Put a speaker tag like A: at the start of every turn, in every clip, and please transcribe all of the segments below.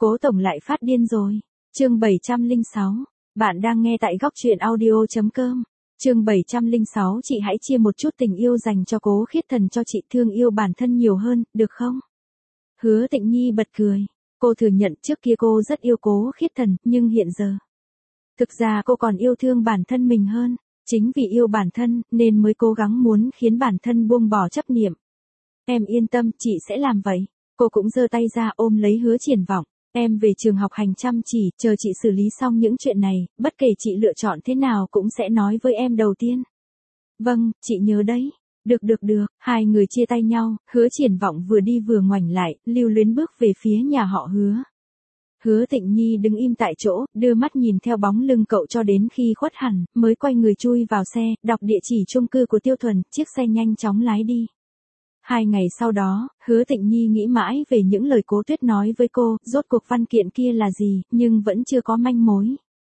A: Cố tổng lại phát điên rồi. Chương 706. Bạn đang nghe tại góc truyện audio.com. Chương 706. Chị hãy chia một chút tình yêu dành cho Cố Khiết Thần cho chị thương yêu bản thân nhiều hơn, được không? Hứa Tịnh Nhi bật cười. Cô thừa nhận trước kia cô rất yêu Cố Khiết Thần, nhưng hiện giờ, thực ra cô còn yêu thương bản thân mình hơn. Chính vì yêu bản thân, nên mới cố gắng muốn khiến bản thân buông bỏ chấp niệm. Em yên tâm, chị sẽ làm vậy. Cô cũng giơ tay ra ôm lấy Hứa Triển Vọng. Em về trường học hành chăm chỉ, chờ chị xử lý xong những chuyện này, bất kể chị lựa chọn thế nào cũng sẽ nói với em đầu tiên. Vâng, chị nhớ đấy. Được. Hai người chia tay nhau, Hứa Triển Vọng vừa đi vừa ngoảnh lại, lưu luyến bước về phía nhà họ Hứa. Hứa Tịnh Nhi đứng im tại chỗ, đưa mắt nhìn theo bóng lưng cậu cho đến khi khuất hẳn, mới quay người chui vào xe, đọc địa chỉ chung cư của Tiêu Thuần, chiếc xe nhanh chóng lái đi. 2 ngày sau đó, Hứa Tịnh Nhi nghĩ mãi về những lời Cố Tuyết nói với cô, rốt cuộc văn kiện kia là gì, nhưng vẫn chưa có manh mối.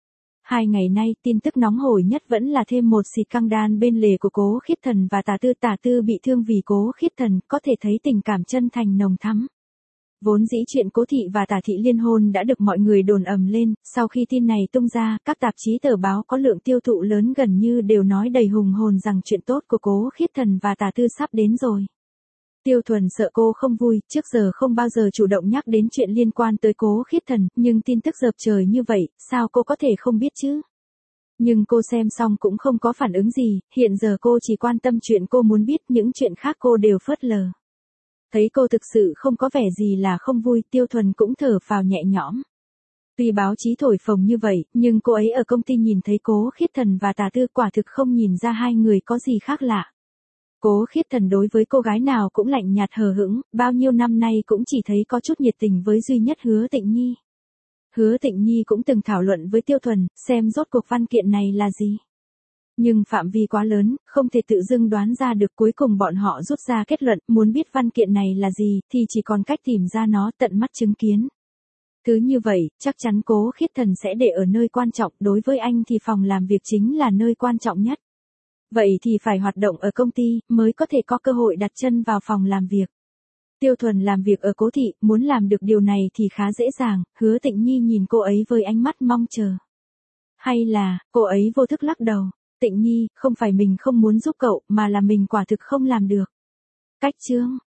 A: 2 ngày nay, tin tức nóng hổi nhất vẫn là thêm một xịt căng đan bên lề của Cố Khiết Thần và Tả Tư bị thương vì Cố Khiết Thần, có thể thấy tình cảm chân thành nồng thắm. Vốn dĩ chuyện Cố Thị và Tả Thị liên hôn đã được mọi người đồn ầm lên, sau khi tin này tung ra, các tạp chí tờ báo có lượng tiêu thụ lớn gần như đều nói đầy hùng hồn rằng chuyện tốt của Cố Khiết Thần và Tả Tư sắp đến rồi. Tiêu Thuần sợ cô không vui, trước giờ không bao giờ chủ động nhắc đến chuyện liên quan tới Cố Khiết Thần, nhưng tin tức dập trời như vậy, sao cô có thể không biết chứ? Nhưng cô xem xong cũng không có phản ứng gì, hiện giờ cô chỉ quan tâm chuyện cô muốn biết, những chuyện khác cô đều phớt lờ. Thấy cô thực sự không có vẻ gì là không vui, Tiêu Thuần cũng thở phào nhẹ nhõm. Tuy báo chí thổi phồng như vậy, nhưng cô ấy ở công ty nhìn thấy Cố Khiết Thần và Tả Tư quả thực không nhìn ra hai người có gì khác lạ. Cố Khiết Thần đối với cô gái nào cũng lạnh nhạt hờ hững, bao nhiêu năm nay cũng chỉ thấy có chút nhiệt tình với duy nhất Hứa Tịnh Nhi. Hứa Tịnh Nhi cũng từng thảo luận với Tiêu Thuần, xem rốt cuộc văn kiện này là gì. Nhưng phạm vi quá lớn, không thể tự dưng đoán ra được, cuối cùng bọn họ rút ra kết luận, muốn biết văn kiện này là gì, thì chỉ còn cách tìm ra nó, tận mắt chứng kiến. Thứ như vậy, chắc chắn Cố Khiết Thần sẽ để ở nơi quan trọng, đối với anh thì phòng làm việc chính là nơi quan trọng nhất. Vậy thì phải hoạt động ở công ty, mới có thể có cơ hội đặt chân vào phòng làm việc. Tiêu Thuần làm việc ở Cố Thị, muốn làm được điều này thì khá dễ dàng, Hứa Tịnh Nhi nhìn cô ấy với ánh mắt mong chờ. Hay là, cô ấy vô thức lắc đầu. Tịnh Nhi, không phải mình không muốn giúp cậu, mà là mình quả thực không làm được. Cách chương.